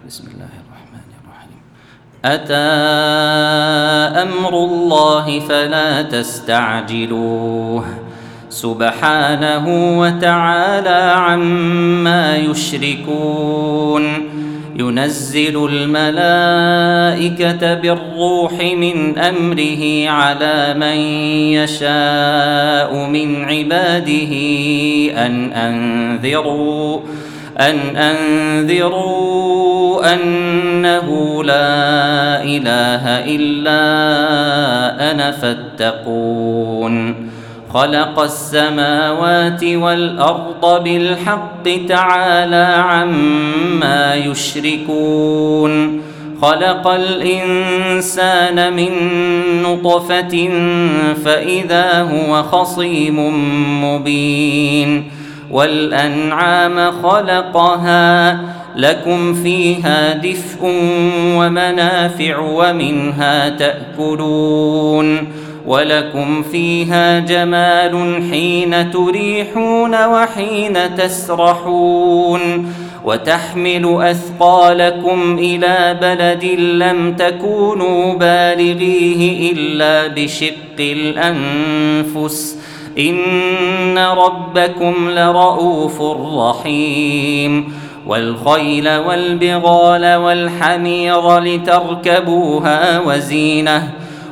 بسم الله الرحمن الرحيم. أتى أمر الله فلا تستعجلوه سبحانه وتعالى عما يشركون. ينزل الملائكة بالروح من أمره على من يشاء من عباده أن أنذروا أنه لا إله إلا أنا فاتقون. خلق السماوات والأرض بالحق تعالى عما يشركون. خلق الإنسان من نطفة فإذا هو خصيم مبين. والأنعام خلقها لكم فيها دفء ومنافع ومنها تأكلون. ولكم فيها جمال حين تريحون وحين تسرحون. وتحمل أثقالكم إلى بلد لم تكونوا بالغيه إلا بشق الأنفس إن ربكم لرؤوف رحيم. والخيل والبغال والحمير لتركبوها وزينة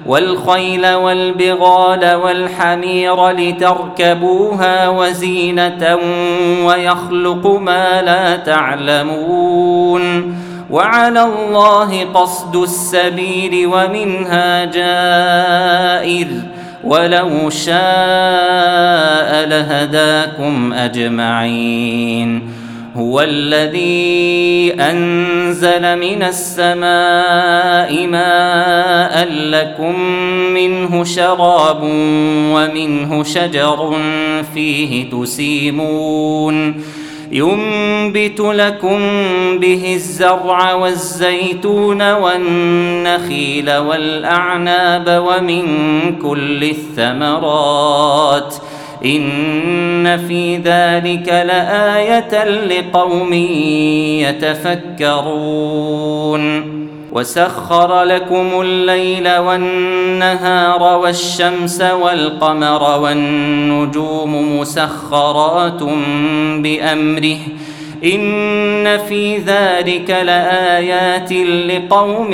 ويخلق ما لا تعلمون. وعلى الله قصد السبيل ومنها جائر ولو شاء لهداكم أجمعين. هو الذي أنزل من السماء ماء لكم منه شراب ومنه شجر فيه تسيمون. ينبت لكم به الزرع والزيتون والنخيل والأعناب ومن كل الثمرات إن في ذلك لآية لقوم يتفكرون. وسخر لكم الليل والنهار والشمس والقمر والنجوم مسخرات بأمره إن في ذلك لآيات لقوم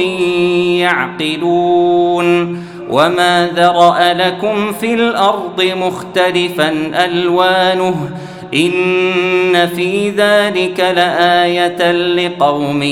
يعقلون. وما ذرأ لكم في الأرض مختلفا ألوانه إن في ذلك لآية لقوم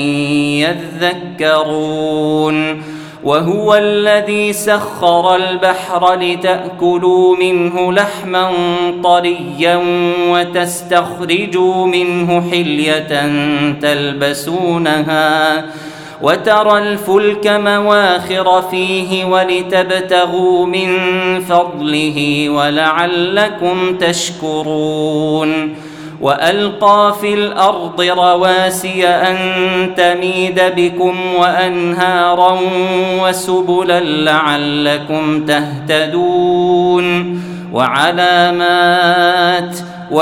يذكرون. وهو الذي سخر البحر لتأكلوا منه لحما طريا وتستخرجوا منه حلية تلبسونها وترى الفلك مواخر فيه ولتبتغوا من فضله ولعلكم تشكرون. وألقى في الأرض رواسي أن تميد بكم وأنهارا وسبلا لعلكم تهتدون. وعلامات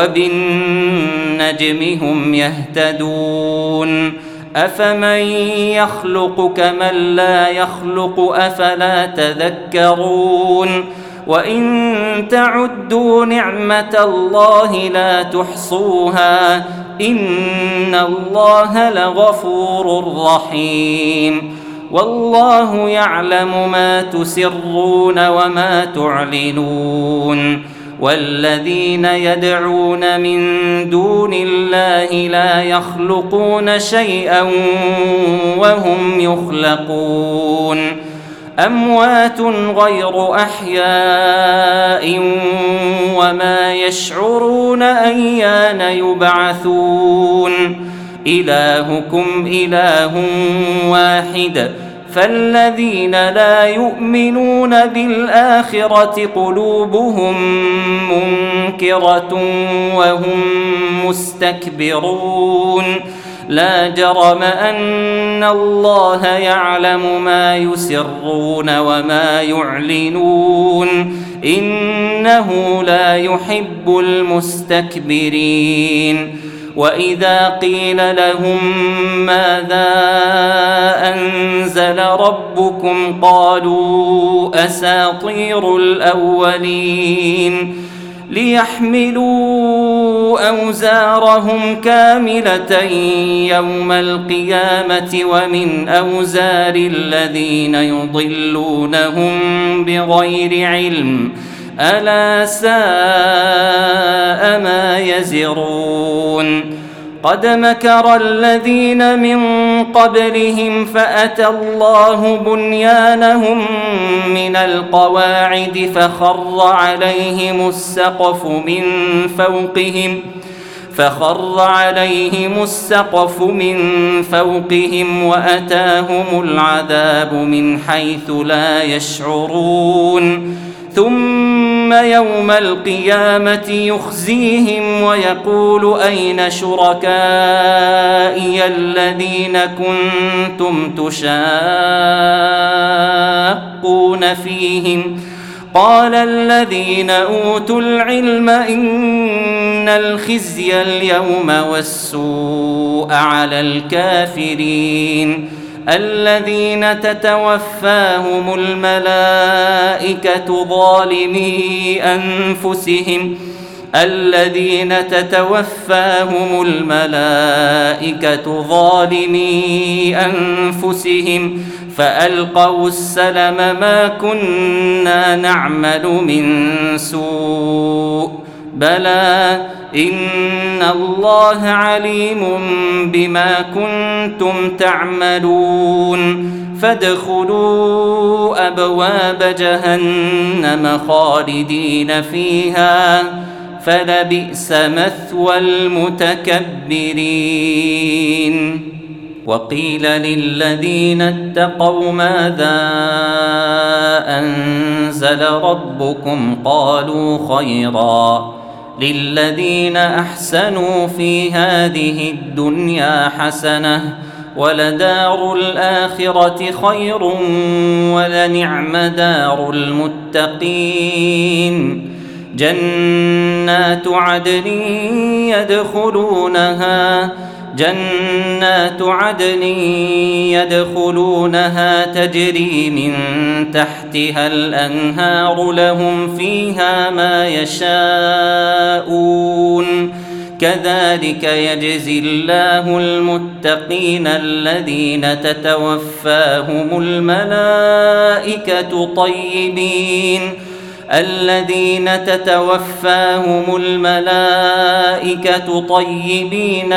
وبالنجم هم يهتدون. أفمن يخلق كمن لا يخلق أفلا تذكرون. وإن تعدوا نعمة الله لا تحصوها إن الله لغفور رحيم. والله يعلم ما تسرون وما تعلنون. والذين يدعون من دون الله لا يخلقون شيئا وهم يخلقون. أموات غير أحياء وما يشعرون أيان يبعثون. إلهكم إله واحد فالذين لا يؤمنون بالآخرة قلوبهم منكرة وهم مستكبرون. لا جرم أن الله يعلم ما يسرون وما يعلنون إنه لا يحب المستكبرين. وإذا قيل لهم ماذا أنزل ربكم قالوا أساطير الأولين ليحملوا أوزارهم كاملة يوم القيامة ومن أوزار الذين يضلونهم بغير علم ألا ساء ما يزرون قد مكر الذين من قبلهم فأتى الله بنيانهم من القواعد فخر عليهم السقف من فوقهم وأتاهم العذاب من حيث لا يشعرون ثم يوم القيامة يخزيهم ويقول أين شركائي الذين كنتم تشاقون فيهم قال الذين أوتوا العلم إن الخزي اليوم والسوء على الكافرين الذين تتوفاهم الملائكة ظالمي أنفسهم فألقوا السلم ما كنا نعمل من سوء بلى إن الله عليم بما كنتم تعملون فادخلوا أبواب جهنم خالدين فيها فلبئس مثوى المتكبرين وقيل للذين اتقوا ماذا أنزل ربكم قالوا خيرا للذين أحسنوا في هذه الدنيا حسنة ولدار الآخرة خير ولنعم دار المتقين جنات عدن يدخلونها تجري من تحتها الأنهار لهم فيها ما يشاءون كذلك يجزي الله المتقين الذين تتوفاهم الملائكة طيبين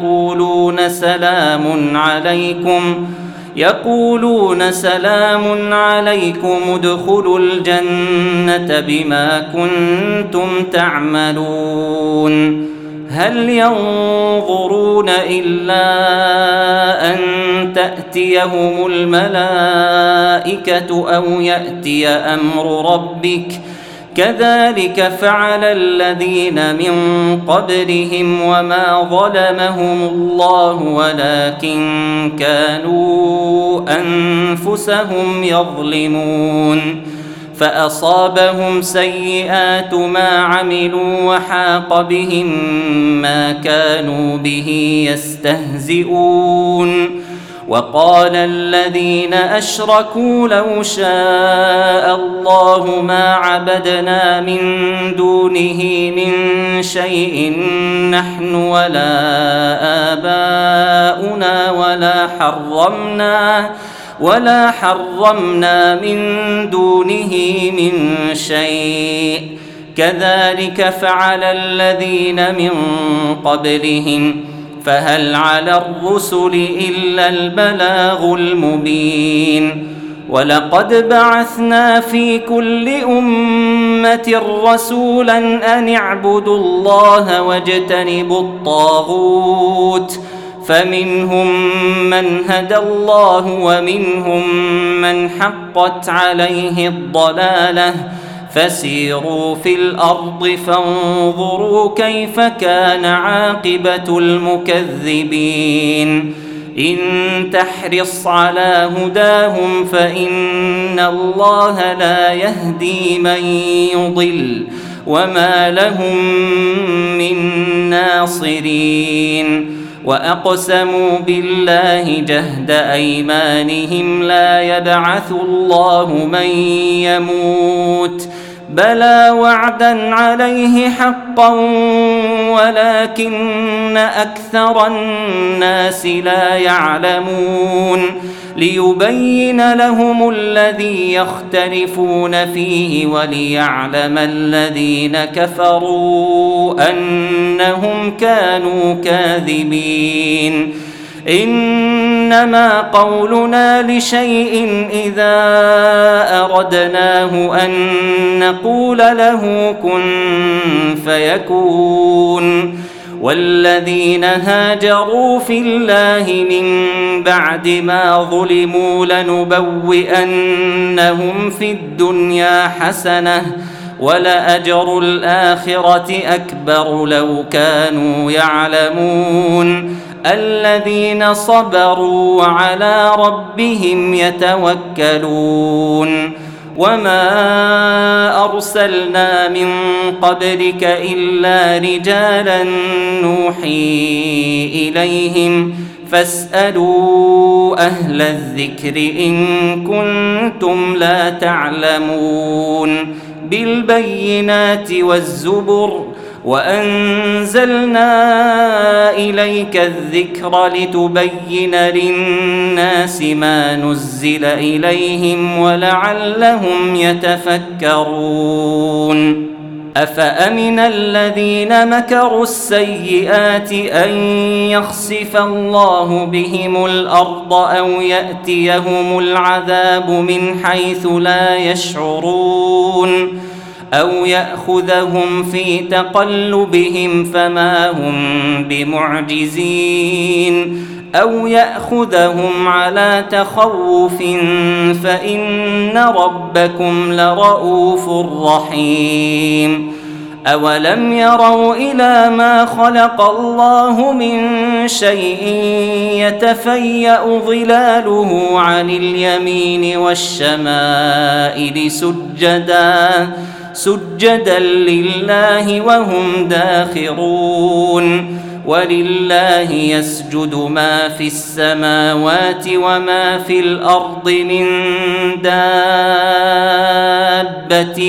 يقولون سلام عليكم ادخلوا الجنة بما كنتم تعملون هل ينظرون إلا أن تأتيهم الملائكة أو يأتي أمر ربك كذلك فعل الذين من قبلهم وما ظلمهم الله ولكن كانوا أنفسهم يظلمون فأصابهم سيئات ما عملوا وحاق بهم ما كانوا به يستهزئون وقال الذين أشركوا لو شاء الله ما عبدنا من دونه من شيء نحن ولا آباؤنا ولا حرمنا من دونه من شيء كذلك فعل الذين من قبلهم فهل على الرسل إلا البلاغ المبين ولقد بعثنا في كل أمة رسولا أن اعبدوا الله واجتنبوا الطاغوت فمنهم من هدى الله ومنهم من حقت عليه الضلالة فسيروا في الأرض فانظروا كيف كان عاقبة المكذبين إن تحرص على هداهم فإن الله لا يهدي من يضل وما لهم من ناصرين. وأقسموا بالله جهد أيمانهم لا يبعث الله من يموت بلى وعدا عليه حقا ولكن أكثر الناس لا يعلمون ليبين لهم الذي يختلفون فيه وليعلم الذين كفروا أنهم كانوا كاذبين. إنما قولنا لشيء إذا أردناه أن نقول له كن فيكون. والذين هاجروا في الله من بعد ما ظلموا لنبوئنهم في الدنيا حسنة ولأجر الآخرة أكبر لو كانوا يعلمون. الذين صبروا وعلى ربهم يتوكلون. وما أرسلنا من قبلك إلا رجالا نوحي إليهم فاسألوا أهل الذكر إن كنتم لا تعلمون. بالبينات والزبر وأنزلنا إليك الذكر لتبين للناس ما نزل إليهم ولعلهم يتفكرون. أفأمن الذين مكروا السيئات أن يخسف الله بهم الأرض أو يأتيهم العذاب من حيث لا يشعرون أو يأخذهم في تقلبهم فما هم بمعجزين أو يأخذهم على تخوف فإن ربكم لرؤوف رحيم. أولم يروا إلى ما خلق الله من شيء يتفيأ ظلاله عن اليمين والشمائل سجدا لله وهم داخرون. ولله يسجد ما في السماوات وما في الأرض من دابة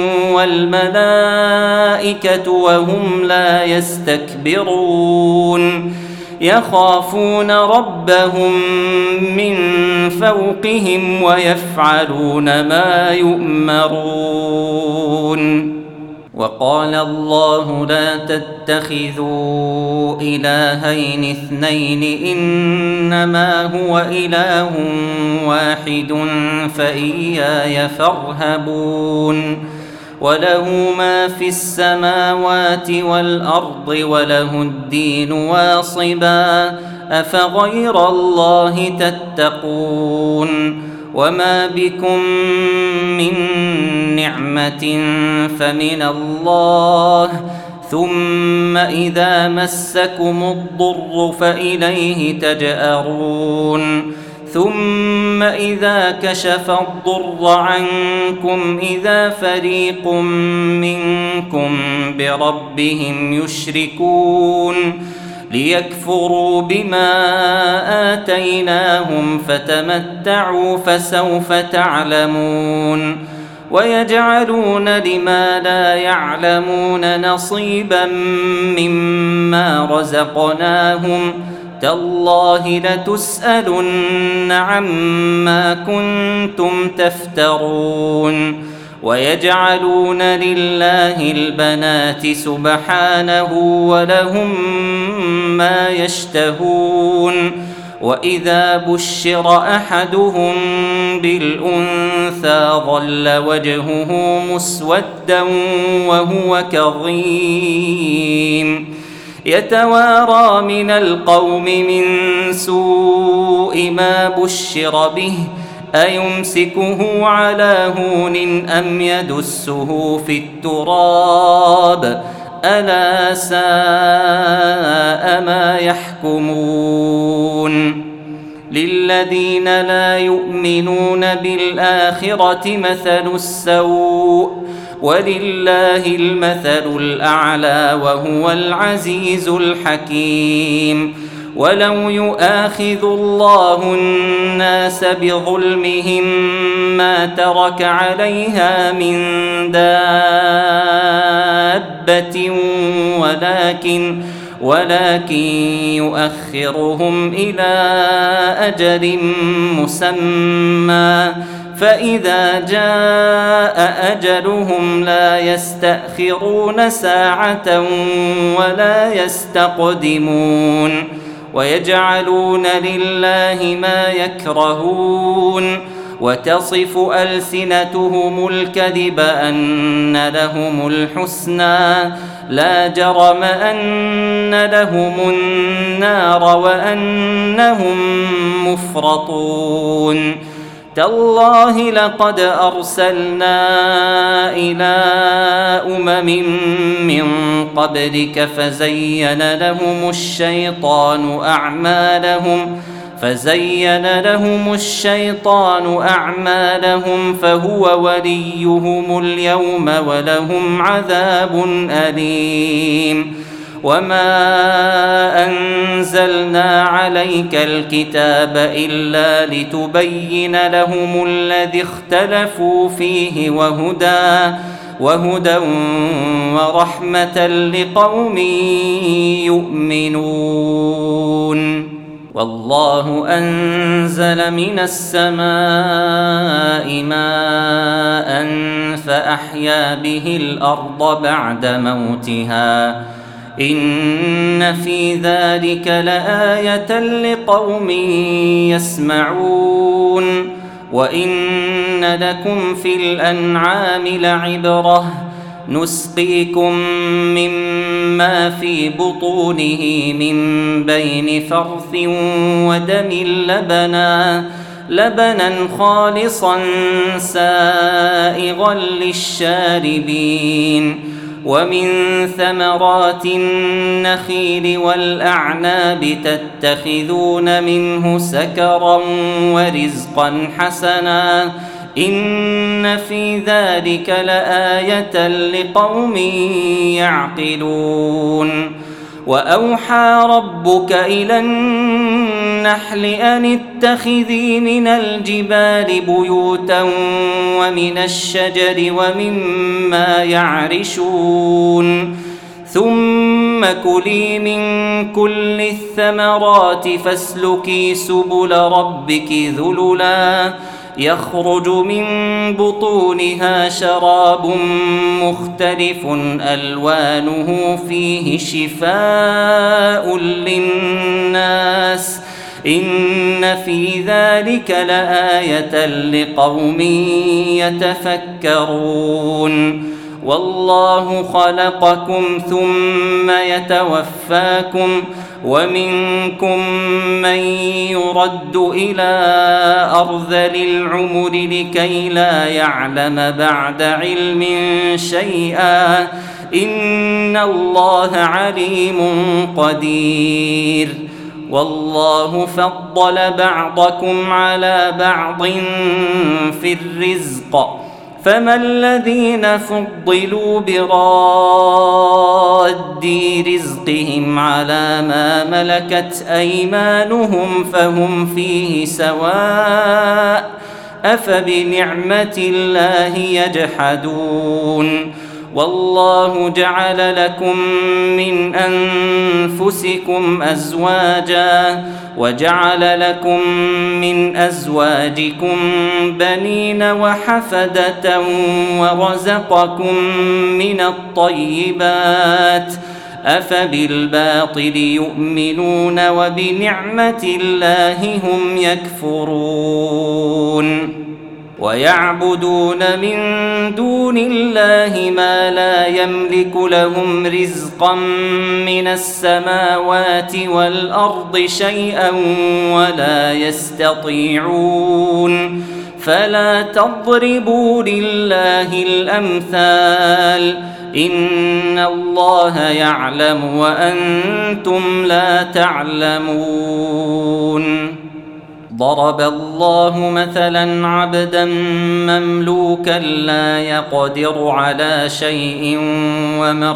والملائكة وهم لا يستكبرون. يخافون ربهم من فوقهم ويفعلون ما يؤمرون. وقال الله لا تتخذوا إلهين اثنين إنما هو إله واحد فإياي فارهبون. وله ما في السماوات والأرض وله الدين واصبا أفغير الله تتقون. وما بكم من نعمة فمن الله ثم إذا مسكم الضر فإليه تجأرون. ثم إذا كشف الضر عنكم إذا فريق منكم بربهم يشركون ليكفروا بما آتيناهم فتمتعوا فسوف تعلمون. ويجعلون لما لا يعلمون نصيبا مما رزقناهم تالله لتسألن عما كنتم تفترون. ويجعلون لله البنات سبحانه ولهم ما يشتهون. وإذا بشر أحدهم بالأنثى ظل وجهه مسودا وهو كظيم يتوارى من القوم من سوء ما بشر به أيمسكه على هون أم يدسه في التراب ألا ساء ما يحكمون. للذين لا يؤمنون بالآخرة مثل السوء ولله المثل الأعلى وهو العزيز الحكيم. ولو يؤاخذ الله الناس بظلمهم ما ترك عليها من دابة ولكن يؤخرهم إلى أجل مسمى، فإذا جاء أجلهم لا يستأخرون ساعة ولا يستقدمون. ويجعلون لله ما يكرهون، وتصف ألسنتهم الكذب أن لهم الحسنى، لا جرم أن لهم النار وأنهم مفرطون. تالله لقد أرسلنا إلى من قبلك فزين لهم الشيطان أعمالهم فهو وليهم اليوم ولهم عذاب أليم. وما أنزلنا عليك الكتاب إلا لتبين لهم الذي اختلفوا فيه وهدى ورحمة لقوم يؤمنون. والله أنزل من السماء ماء فأحيا به الأرض بعد موتها، إن في ذلك لآية لقوم يسمعون. وإن لكم في الأنعام لعبرة، نسقيكم مما في بطونه من بين فرث ودم لبنا خالصا سائغا للشاربين. ومن ثمرات النخيل والأعناب تتخذون منه سكرا ورزقا حسنا، إن في ذلك لآية لقوم يعقلون. وأوحى ربك إلى النحل أن اتخذي من الجبال بيوتا ومن الشجر ومما يعرشون، ثم كلي من كل الثمرات فاسلكي سبل ربك ذللا يخرج من بطونها شراب مختلف ألوانه فيه شفاء للناس، إن في ذلك لآية لقوم يتفكرون. والله خلقكم ثم يتوفاكم، ومنكم من يرد إلى أرذل العمر لكي لا يعلم بعد علم شيئا، إن الله عليم قدير. والله فضل بعضكم على بعض في الرزق، فما الذين فضلوا براد رزقهم على ما ملكت أيمانهم فهم فيه سواء، أفبنعمة الله يجحدون. والله جعل لكم من أنفسكم أزواجا، وجعل لكم من أزواجكم بنين وحفدة، ورزقكم من الطيبات، أفبالباطل يؤمنون وبنعمة الله هم يكفرون. ويعبدون من دون الله ما لا يملك لهم رزقا من السماوات والأرض شيئا ولا يستطيعون، فلا تضربوا لله الأمثال، إن الله يعلم وأنتم لا تعلمون. ضرب الله مثلا عبدا مملوكا لا يقدر على شيء ومن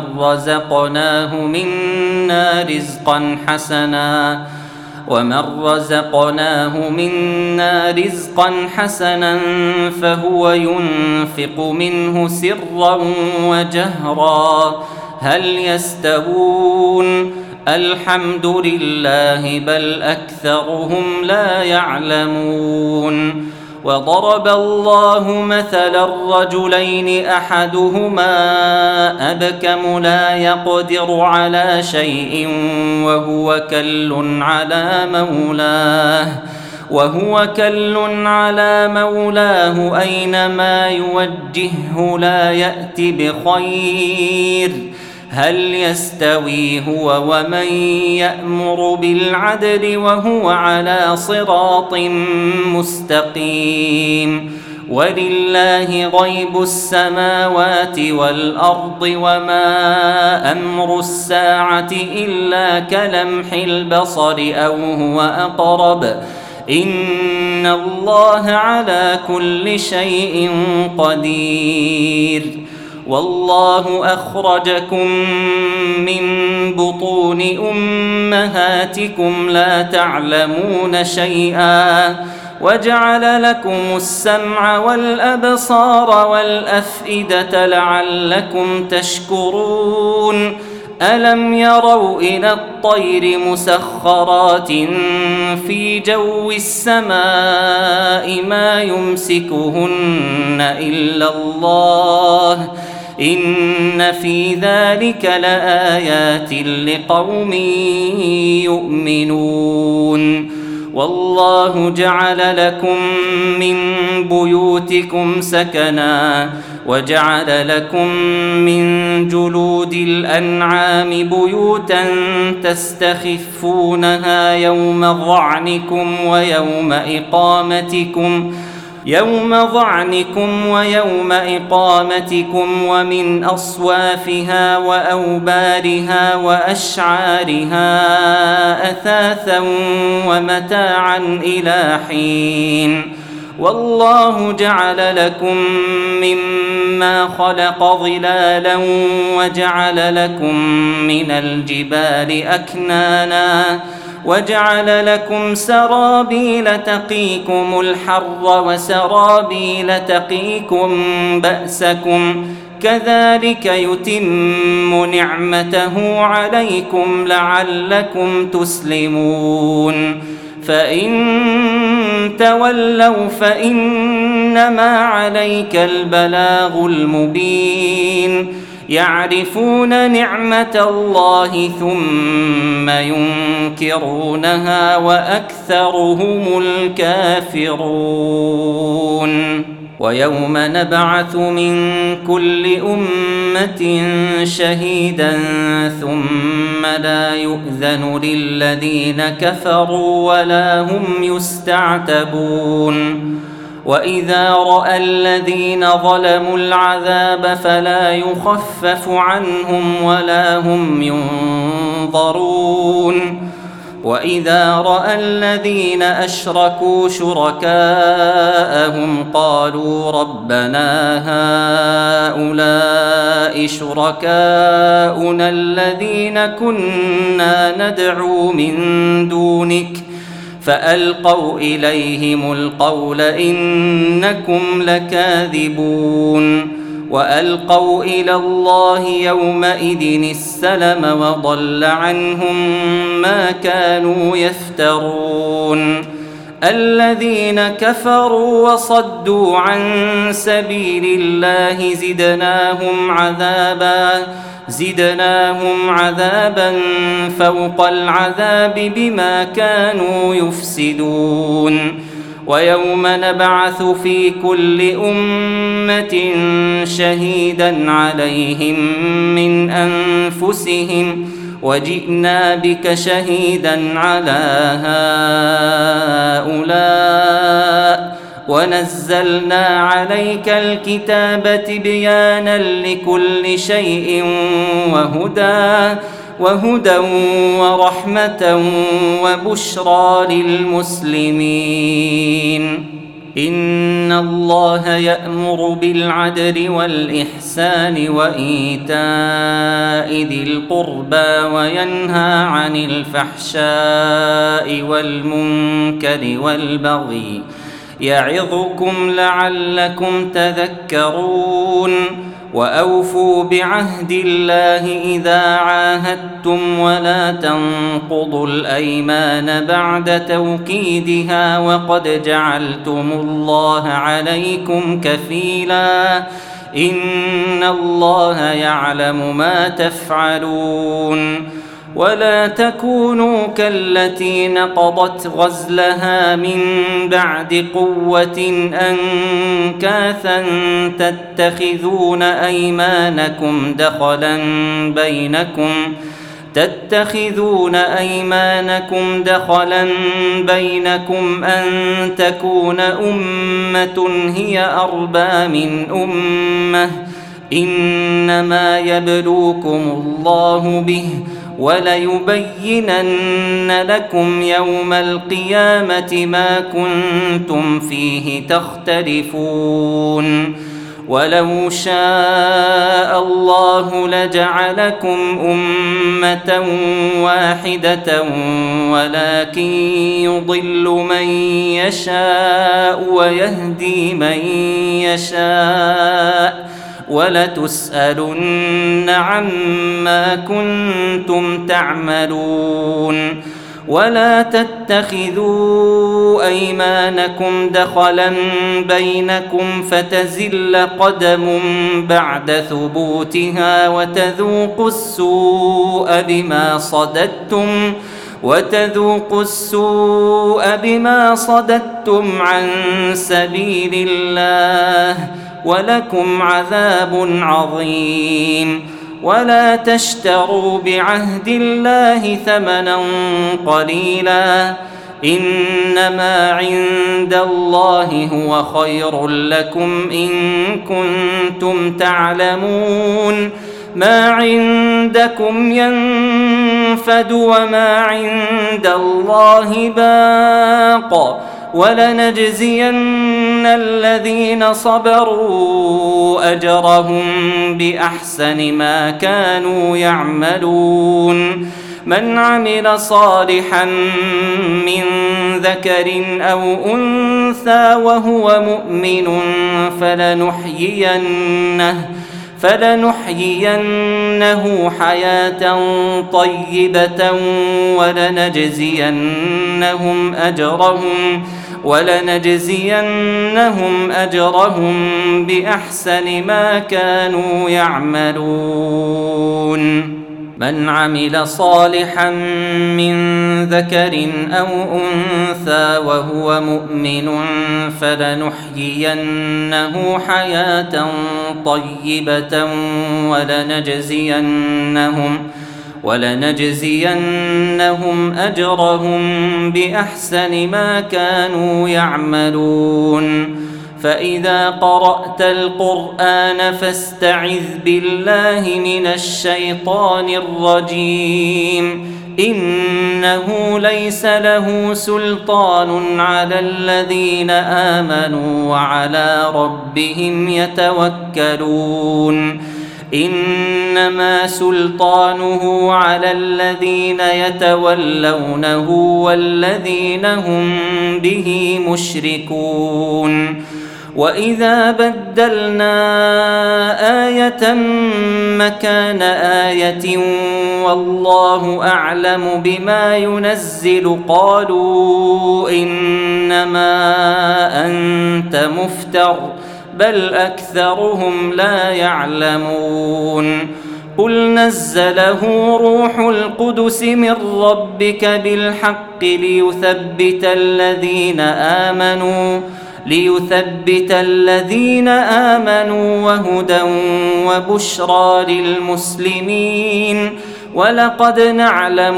رزقناه منا رزقا حسنا فهو ينفق منه سرا وجهرا هل يستوون الحمد لله بل أكثرهم لا يعلمون وضرب الله مثلا الرجلين أحدهما أبكم لا يقدر على شيء وهو كل على مولاه أينما يوجهه لا يأت بخير هل يستوي هو ومن يأمر بالعدل وهو على صراط مستقيم ولله غيب السماوات والأرض وما أمر الساعة إلا كلمح البصر أو هو أقرب إن الله على كل شيء قدير والله أخرجكم من بطون أمهاتكم لا تعلمون شيئا وجعل لكم السمع والأبصار والأفئدة لعلكم تشكرون ألم يروا إلى الطير مسخرات في جو السماء ما يمسكهن إلا الله إن في ذلك لآيات لقوم يؤمنون والله جعل لكم من بيوتكم سكنا وجعل لكم من جلود الأنعام بيوتا تستخفونها يوم ظعنكم ويوم إقامتكم ومن أصوافها وأوبارها وأشعارها أثاثا ومتاعا إلى حين والله جعل لكم مما خلق ظلالا وجعل لكم من الجبال أكنانا وجعل لكم سرابيل تقيكم الحر وسرابيل تقيكم بأسكم كذلك يتم نعمته عليكم لعلكم تسلمون فإن تولوا فإنما عليك البلاغ المبين يعرفون نعمة الله ثم ينكرونها وأكثرهم الكافرون ويوم نبعث من كل أمة شهيدا ثم لا يؤذن للذين كفروا ولا هم يستعتبون وإذا رأى الذين ظلموا العذاب فلا يخفف عنهم ولا هم ينظرون وإذا رأى الذين أشركوا شركاءهم قالوا ربنا هؤلاء شركاؤنا الذين كنا ندعو من دونك فألقوا إليهم القول إنكم لكاذبون وألقوا إلى الله يومئذ السلم وضل عنهم ما كانوا يفترون الذين كفروا وصدوا عن سبيل الله زدناهم عذابا فوق العذاب بما كانوا يفسدون ويوم نبعث في كل أمة شهيدا عليهم من أنفسهم وجئنا بك شهيدا على هؤلاء ونزلنا عليك الكتاب تبيانا لكل شيء وهدى ورحمة وبشرى للمسلمين. إن الله يأمر بالعدل والإحسان وإيتاء ذي القربى وينهى عن الفحشاء والمنكر والبغي يعظكم لعلكم تذكرون. وأوفوا بعهد الله إذا عاهدتم ولا تنقضوا الأيمان بعد توكيدها وقد جعلتم الله عليكم كفيلا إن الله يعلم ما تفعلون. ولا تكونوا كالتي نقضت غزلها من بعد قوة أنكاثا تتخذون أيمانكم دخلا بينكم أن تكون أمة هي أربى من أمة إنما يبلوكم الله به وليبينن لكم يوم القيامة ما كنتم فيه تختلفون. ولو شاء الله لجعلكم أمة واحدة ولكن يضل من يشاء ويهدي من يشاء ولتسألن عما كنتم تعملون. ولا تتخذوا أيمانكم دخلا بينكم فتزل قدم بعد ثبوتها وتذوقوا السوء بما صددتم عن سبيل الله ولكم عذاب عظيم. ولا تشتروا بعهد الله ثمنا قليلا إنما عند الله هو خير لكم إن كنتم تعلمون. ما عندكم ينفد وما عند الله باق ولنجزين الذين صبروا أجرهم بأحسن ما كانوا يعملون. من عمل صالحا من ذكر أو أنثى وهو مؤمن فلنحيينه حياة طيبة ولنجزينهم أجرهم بأحسن ما كانوا يعملون. من عمل صالحا من ذكر أو أنثى وهو مؤمن فلنحيينه حياة طيبة ولنجزينهم أجرهم بأحسن ما كانوا يعملون. فإذا قرأت القرآن فاستعذ بالله من الشيطان الرجيم إنه ليس له سلطان على الذين آمنوا وعلى ربهم يتوكلون. إنما سلطانه على الذين يتولونه والذين هم به مشركون. وإذا بدلنا آية مكان آية والله أعلم بما ينزل قالوا إنما أنت مفتر بل أكثرهم لا يعلمون. قل نزله روح القدس من ربك بالحق ليثبت الذين آمنوا وهدى وبشرى للمسلمين. ولقد نعلم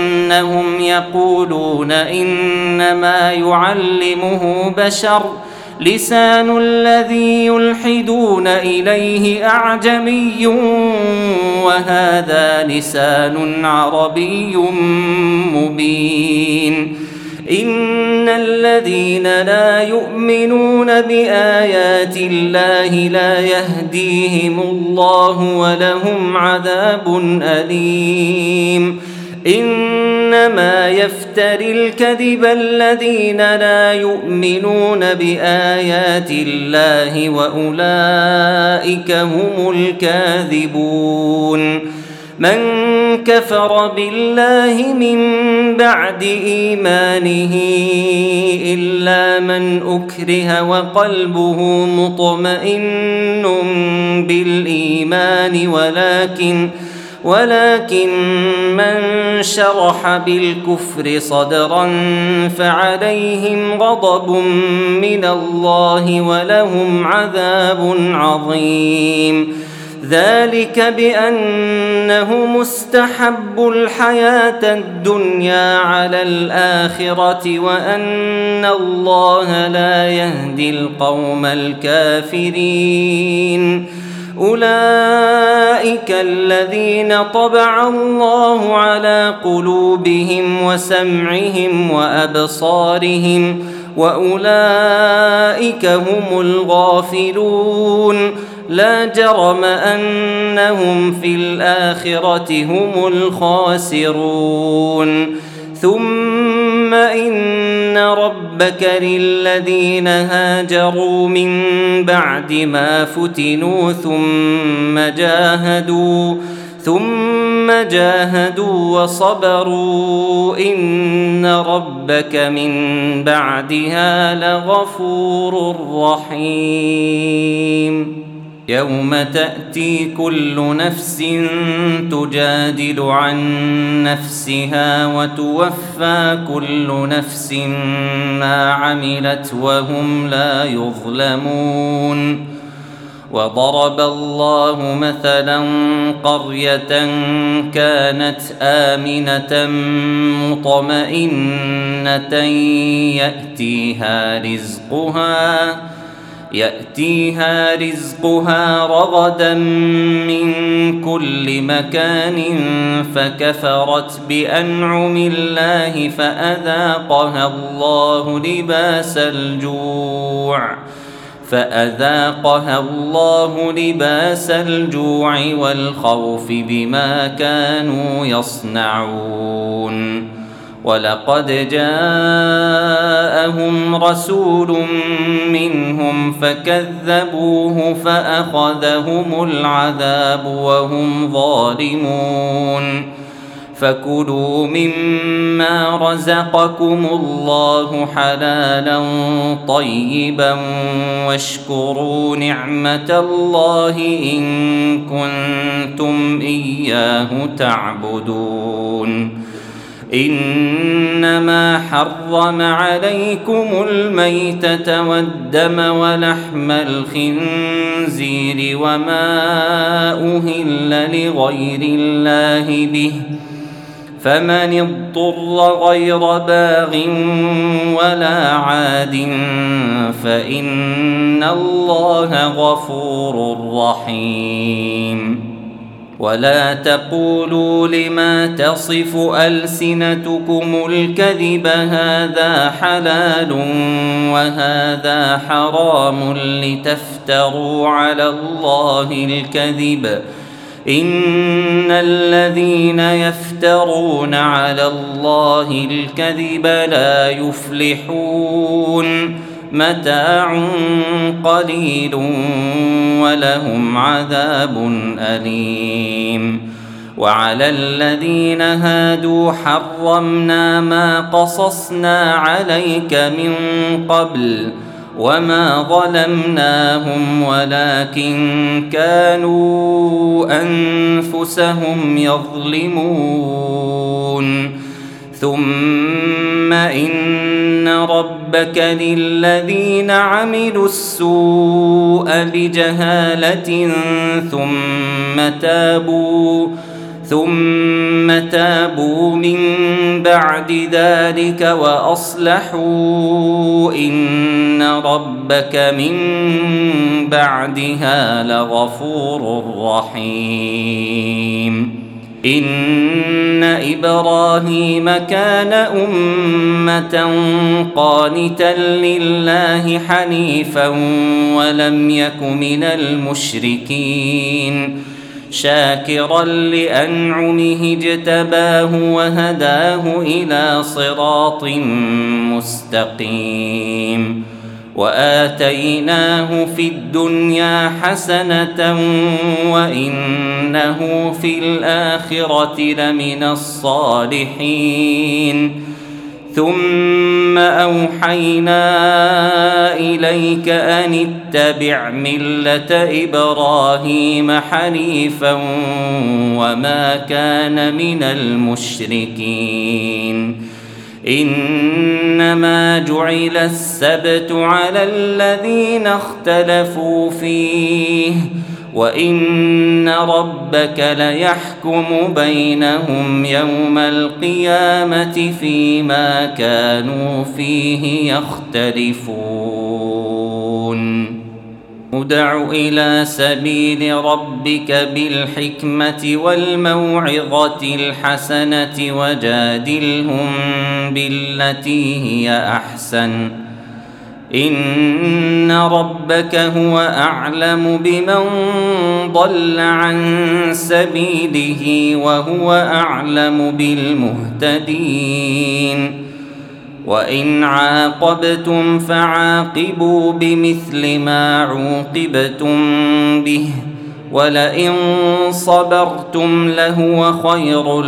أنهم يقولون إنما يعلمه بشر لسان الذي يلحدون إليه أعجمي وهذا لسان عربي مبين إن الذين لا يؤمنون بآيات الله لا يهديهم الله ولهم عذاب أليم إنما يفتري الكذب الذين لا يؤمنون بآيات الله وأولئك هم الكاذبون من كفر بالله من بعد إيمانه إلا من أكره وقلبه مطمئن بالإيمان ولكن من شرح بالكفر صدرا فعليهم غضب من الله ولهم عذاب عظيم ذلك بأنه مستحب الحياة الدنيا على الآخرة وأن الله لا يهدي القوم الكافرين أولئك الذين طبع الله على قلوبهم وسمعهم وأبصارهم وأولئك هم الغافلون لا جرم أنهم في الآخرة هم الخاسرون ثم إن ربك للذين هاجروا من بعد ما فتنوا ثم جاهدوا وصبروا إن ربك من بعدها لغفور رحيم يوم تأتي كل نفس تجادل عن نفسها وتوفى كل نفس ما عملت وهم لا يظلمون وضرب الله مثلا قرية كانت آمنة مطمئنة يأتيها رزقها رغدا من كل مكان فكفرت بأنعم الله فأذاقها الله لباس الجوع والخوف بما كانوا يصنعون ولقد جاءهم رسول منهم فكذبوه فأخذهم العذاب وهم ظالمون فكلوا مما رزقكم الله حلالا طيبا واشكروا نعمة الله إن كنتم إياه تعبدون إنما حرم عليكم الميتة والدم ولحم الخنزير وما أهل لغير الله به فمن اضطر غير باغ ولا عاد فإن الله غفور رحيم ولا تقولوا لما تصف ألسنتكم الكذب هذا حلال وهذا حرام لتفتروا على الله الكذب إن الذين يفترون على الله الكذب لا يفلحون متاع قليل ولهم عذاب أليم وعلى الذين هادوا حرمنا ما قصصنا عليك من قبل وما ظلمناهم ولكن كانوا أنفسهم يظلمون ثم إن ربك للذين عملوا السوء بجهالة ثم تابوا من بعد ذلك وأصلحوا إن ربك من بعدها لغفور رحيم إن إبراهيم كان أمة قانتا لله حنيفا ولم يك من المشركين شاكرا لأنعمه اجتباه وهداه إلى صراط مستقيم وآتيناه في الدنيا حسنة وإنه في الآخرة لمن الصالحين ثم أوحينا إليك أن اتبع ملة إبراهيم حنيفا وما كان من المشركين إنما جعل السبت على الذين اختلفوا فيه وإن ربك ليحكم بينهم يوم القيامة فيما كانوا فيه يختلفون ادع إلى سبيل ربك بالحكمة والموعظة الحسنة وجادلهم بالتي هي أحسن إن ربك هو أعلم بمن ضل عن سبيله وهو أعلم بالمهتدين وإن عاقبتم فعاقبوا بمثل ما عوقبتم به ولئن صبرتم لهو خير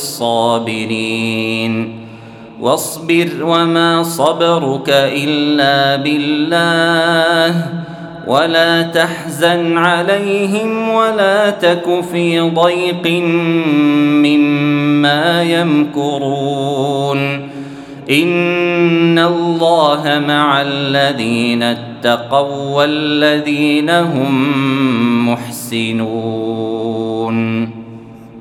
للصابرين واصبر وما صبرك إلا بالله ولا تحزن عليهم ولا تك في ضيق مما يمكرون إن الله مع الذين اتقوا والذين هم محسنون